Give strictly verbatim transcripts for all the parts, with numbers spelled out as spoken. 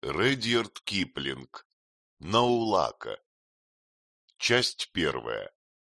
Редьярд Киплинг. Наулака. Часть первая.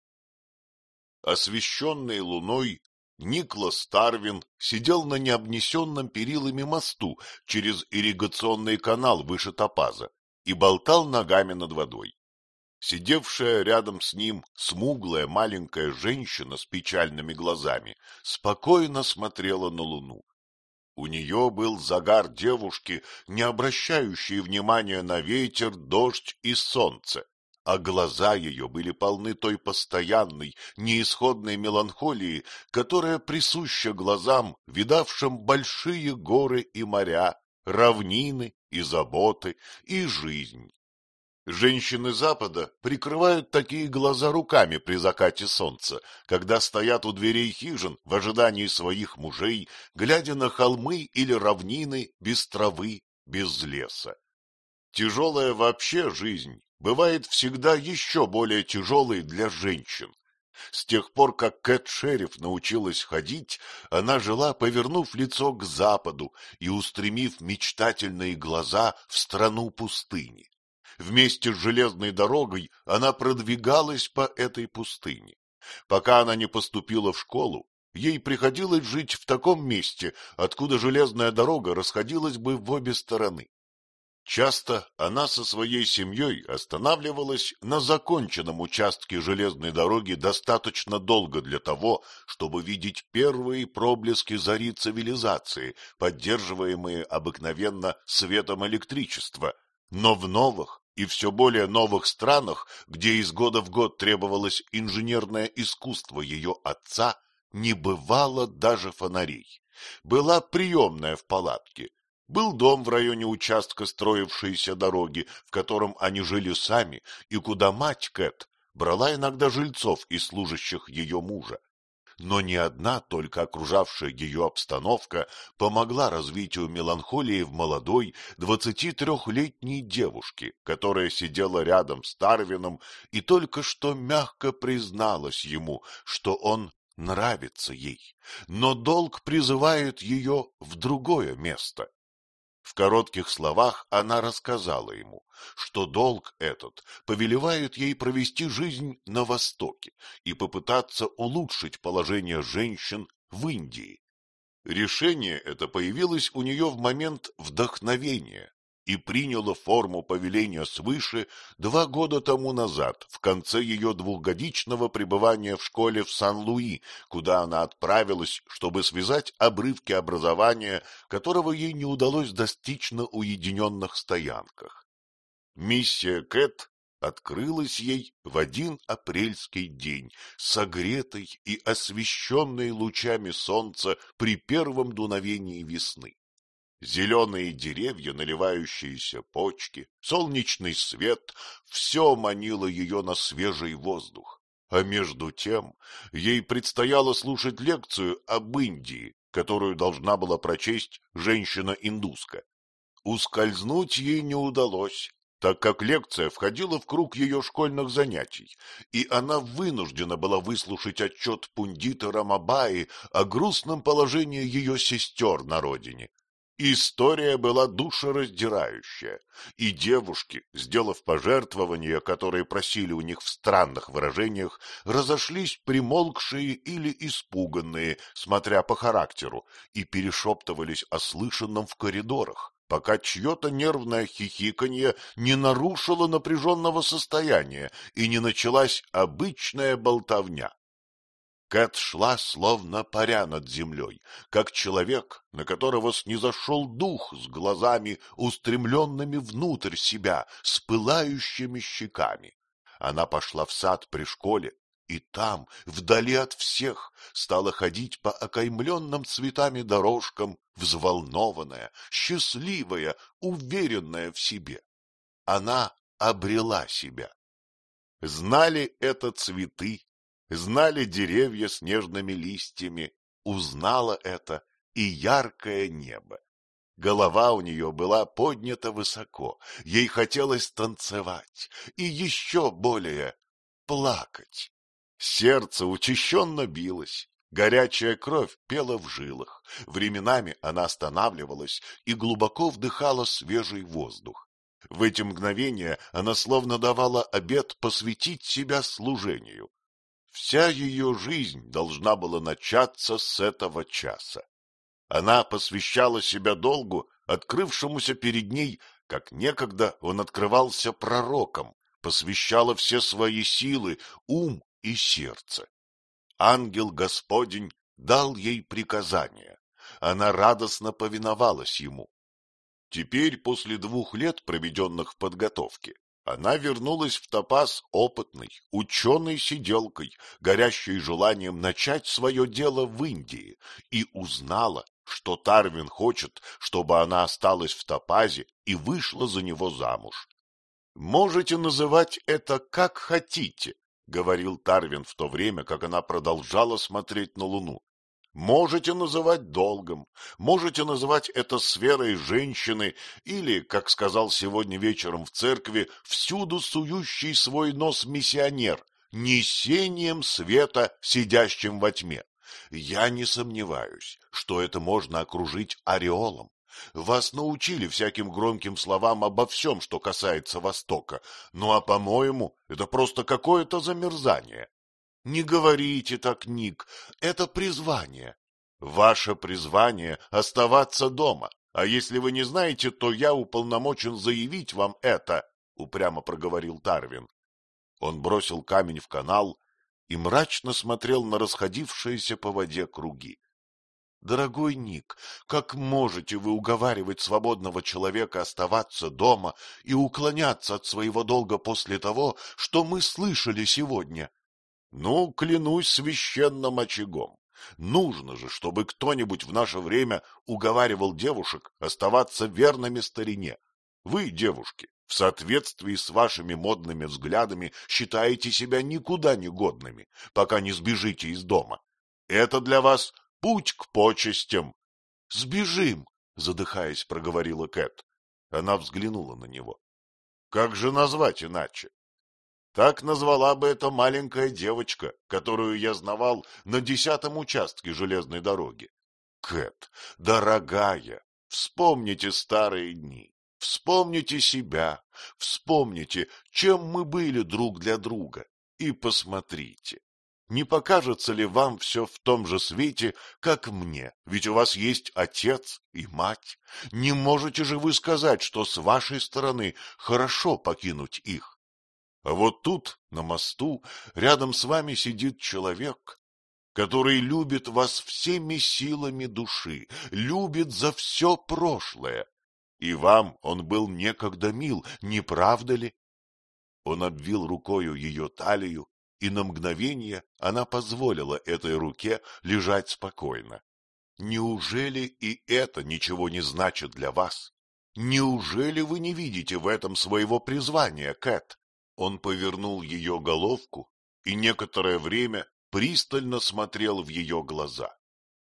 Освещенный луной, Никлас Тарвин сидел на необнесенном перилами мосту через ирригационный канал выше Топаза и болтал ногами над водой. Сидевшая рядом с ним смуглая маленькая женщина с печальными глазами спокойно смотрела на луну. У нее был загар девушки, не обращающей внимания на ветер, дождь и солнце, а глаза ее были полны той постоянной, неисходной меланхолии, которая присуща глазам, видавшим большие горы и моря, равнины и заботы, и жизнь. Женщины Запада прикрывают такие глаза руками при закате солнца, когда стоят у дверей хижин в ожидании своих мужей, глядя на холмы или равнины без травы, без леса. Тяжелая вообще жизнь бывает всегда еще более тяжелой для женщин. С тех пор, как Кэт Шериф научилась ходить, она жила, повернув лицо к западу и устремив мечтательные глаза в страну пустыни. Вместе с железной дорогой она продвигалась по этой пустыне. Пока она не поступила в школу, ей приходилось жить в таком месте, откуда железная дорога расходилась бы в обе стороны. Часто она со своей семьей останавливалась на законченном участке железной дороги достаточно долго для того, чтобы видеть первые проблески зари цивилизации, поддерживаемые обыкновенно светом электричества, но в новых и все более новых странах, где из года в год требовалось инженерное искусство ее отца, не бывало даже фонарей. Была приемная в палатке, был дом в районе участка строившейся дороги, в котором они жили сами, и куда мать Кэт брала иногда жильцов и служащих ее мужа. Но ни одна только окружавшая ее обстановка помогла развитию меланхолии в молодой двадцатитрехлетней девушке, которая сидела рядом с Тарвином и только что мягко призналась ему, что он нравится ей, но долг призывает ее в другое место. В коротких словах она рассказала ему, что долг этот повелевает ей провести жизнь на Востоке и попытаться улучшить положение женщин в Индии. Решение это появилось у нее в момент вдохновения и приняло форму повеления свыше два года тому назад, в конце ее двухгодичного пребывания в школе в Сан-Луи, куда она отправилась, чтобы связать обрывки образования, которого ей не удалось достичь на уединенных стоянках. Миссия Кэт открылась ей в один апрельский день, согретой и освещенной лучами солнца при первом дуновении весны. Зеленые деревья, наливающиеся почки, солнечный свет — все манило ее на свежий воздух. А между тем ей предстояло слушать лекцию об Индии, которую должна была прочесть женщина-индуска. Ускользнуть ей не удалось, так как лекция входила в круг ее школьных занятий, и она вынуждена была выслушать отчет пундита Рамабаи о грустном положении ее сестер на родине. История была душераздирающая, и девушки, сделав пожертвования, которые просили у них в странных выражениях, разошлись примолкшие или испуганные, смотря по характеру, и перешептывались о слышанном в коридорах, пока чье-то нервное хихиканье не нарушило напряженного состояния и не началась обычная болтовня. Кэт шла, словно паря над землей, как человек, на которого снизошел дух с глазами, устремленными внутрь себя, с пылающими щеками. Она пошла в сад при школе, и там, вдали от всех, стала ходить по окаймленным цветами дорожкам, взволнованная, счастливая, уверенная в себе. Она обрела себя. Знали это цветы, знали деревья с нежными листьями, узнала это и яркое небо. Голова у нее была поднята высоко, ей хотелось танцевать и еще более плакать. Сердце учащенно билось, Горячая кровь пела в жилах, временами она останавливалась и глубоко вдыхала свежий воздух. В эти мгновения она словно давала обет посвятить себя служению. Вся ее жизнь должна была начаться с этого часа. Она посвящала себя долгу, открывшемуся перед ней, как некогда он открывался пророком, посвящала все свои силы, ум и сердце. Ангел Господень дал ей приказание. Она радостно повиновалась ему. Теперь, после двух лет, проведенных в подготовке, она вернулась в Топаз опытной, ученой сиделкой, горящей желанием начать свое дело в Индии, и узнала, что Тарвин хочет, чтобы она осталась в Топазе и вышла за него замуж. «Можете называть это как хотите», — говорил Тарвин в то время, как она продолжала смотреть на Луну. «Можете называть долгом, можете называть это сферой женщины или, как сказал сегодня вечером в церкви, всюду сующий свой нос миссионер, несением света, сидящим во тьме. Я не сомневаюсь, что это можно окружить ореолом. Вас научили всяким громким словам обо всем, что касается Востока, ну а, по-моему, это просто какое-то замерзание. Не говорите так, Ник, это призвание. Ваше призвание — оставаться дома, а если вы не знаете, то я уполномочен заявить вам это, — упрямо проговорил Тарвин. Он бросил камень в канал и мрачно смотрел на расходившиеся по воде круги. Дорогой Ник, как можете вы уговаривать свободного человека оставаться дома и уклоняться от своего долга после того, что мы слышали сегодня? Ну, клянусь священным очагом. Нужно же, чтобы кто-нибудь в наше время уговаривал девушек оставаться верными старине. Вы, девушки, в соответствии с вашими модными взглядами считаете себя никуда не годными, пока не сбежите из дома. Это для вас путь к почестям. — Сбежим, — задыхаясь, проговорила Кэт. Она взглянула на него. — Как же назвать иначе? Так назвала бы это маленькая девочка, которую я знавал на десятом участке железной дороги. Кэт, дорогая, вспомните старые дни, вспомните себя, вспомните, чем мы были друг для друга, и посмотрите. Не покажется ли вам все в том же свете, как мне? Ведь у вас есть отец и мать. Не можете же вы сказать, что с вашей стороны хорошо покинуть их? А вот тут, на мосту, рядом с вами сидит человек, который любит вас всеми силами души, любит за все прошлое. И вам он был некогда мил, не правда ли? Он обвил рукою ее талию, и на мгновение она позволила этой руке лежать спокойно. Неужели и это ничего не значит для вас? Неужели вы не видите в этом своего призвания, Кэт? Он повернул ее головку и некоторое время пристально смотрел в ее глаза.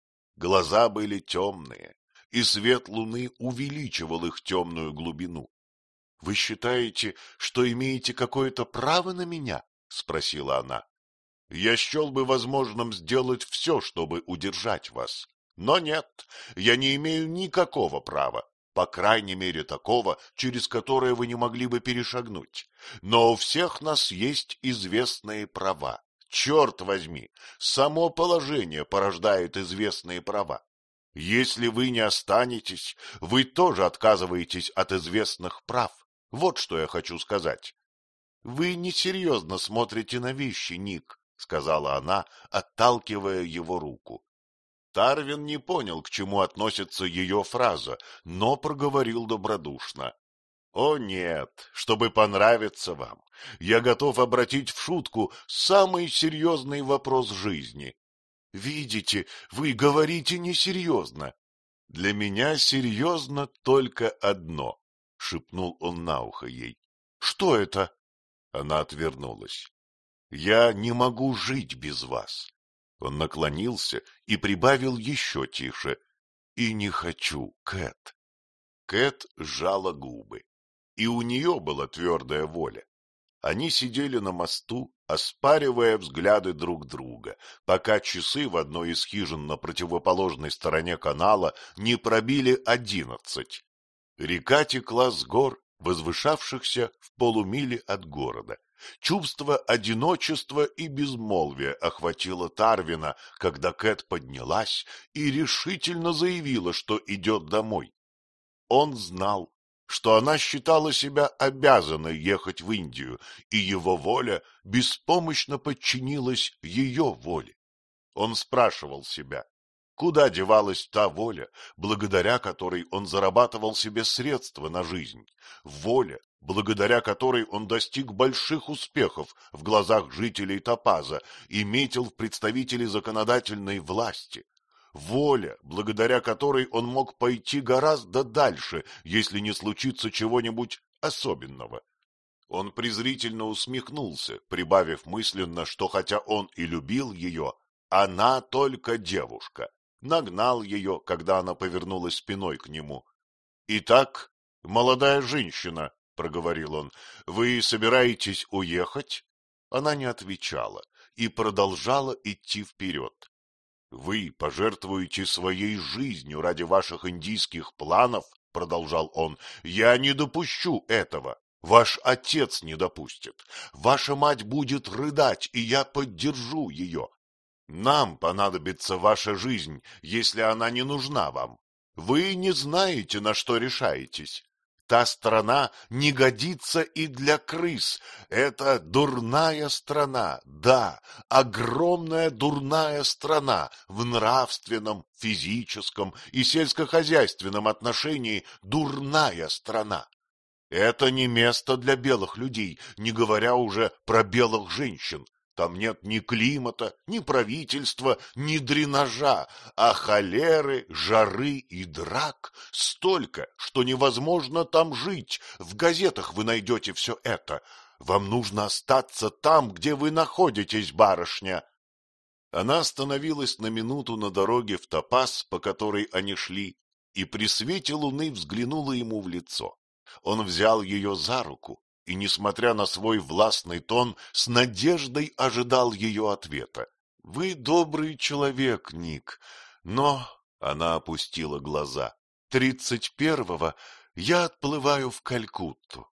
Глаза были темные, и свет луны увеличивал их темную глубину. — Вы считаете, что имеете какое-то право на меня? — спросила она. — Я счел бы возможным сделать все, чтобы удержать вас. Но нет, я не имею никакого права, по крайней мере такого, через которое вы не могли бы перешагнуть. Но у всех нас есть известные права. Черт возьми, само положение порождает известные права. Если вы не останетесь, вы тоже отказываетесь от известных прав. Вот что я хочу сказать. — Вы несерьезно смотрите на вещи, Ник, — сказала она, отталкивая его руку. Тарвин не понял, к чему относится ее фраза, но проговорил добродушно. — О нет, чтобы понравиться вам, я готов обратить в шутку самый серьезный вопрос жизни. — Видите, вы говорите несерьезно. — Для меня серьезно только одно, — шепнул он на ухо ей. — Что это? Она отвернулась. — Я не могу жить без вас. Он наклонился и прибавил еще тише. — И не хочу, Кэт. Кэт сжала губы, и у нее была твердая воля. Они сидели на мосту, оспаривая взгляды друг друга, пока часы в одной из хижин на противоположной стороне канала не пробили одиннадцать. Река текла с гор, возвышавшихся в полумиле от города. Чувство одиночества и безмолвия охватило Тарвина, когда Кэт поднялась и решительно заявила, что идет домой. Он знал, что она считала себя обязанной ехать в Индию, и его воля беспомощно подчинилась ее воле. Он спрашивал себя, куда девалась та воля, благодаря которой он зарабатывал себе средства на жизнь, воля, благодаря которой он достиг больших успехов в глазах жителей Топаза и метил в представители законодательной власти, воля, благодаря которой он мог пойти гораздо дальше, если не случится чего-нибудь особенного. Он презрительно усмехнулся, прибавив мысленно, что хотя он и любил ее, она только девушка. Нагнал ее, когда она повернулась спиной к нему. — Итак, молодая женщина, — проговорил он, — вы собираетесь уехать? Она не отвечала и продолжала идти вперед. — Вы пожертвуете своей жизнью ради ваших индийских планов, — продолжал он, — я не допущу этого. Ваш отец не допустит. Ваша мать будет рыдать, и я поддержу ее. Нам понадобится ваша жизнь, если она не нужна вам. Вы не знаете, на что решаетесь. Та страна не годится и для крыс. Это дурная страна, да, огромная дурная страна в нравственном, физическом и сельскохозяйственном отношении, дурная страна. Это не место для белых людей, не говоря уже про белых женщин. Там нет ни климата, ни правительства, ни дренажа, а холеры, жары и драк столько, что невозможно там жить. В газетах вы найдете все это. Вам нужно остаться там, где вы находитесь, барышня. Она остановилась на минуту на дороге в Топаз, по которой они шли, и при свете луны взглянула ему в лицо. Он взял ее за руку и, несмотря на свой властный тон, с надеждой ожидал ее ответа. — Вы добрый человек, Ник, но... — она опустила глаза. — Тридцать первого я отплываю в Калькутту.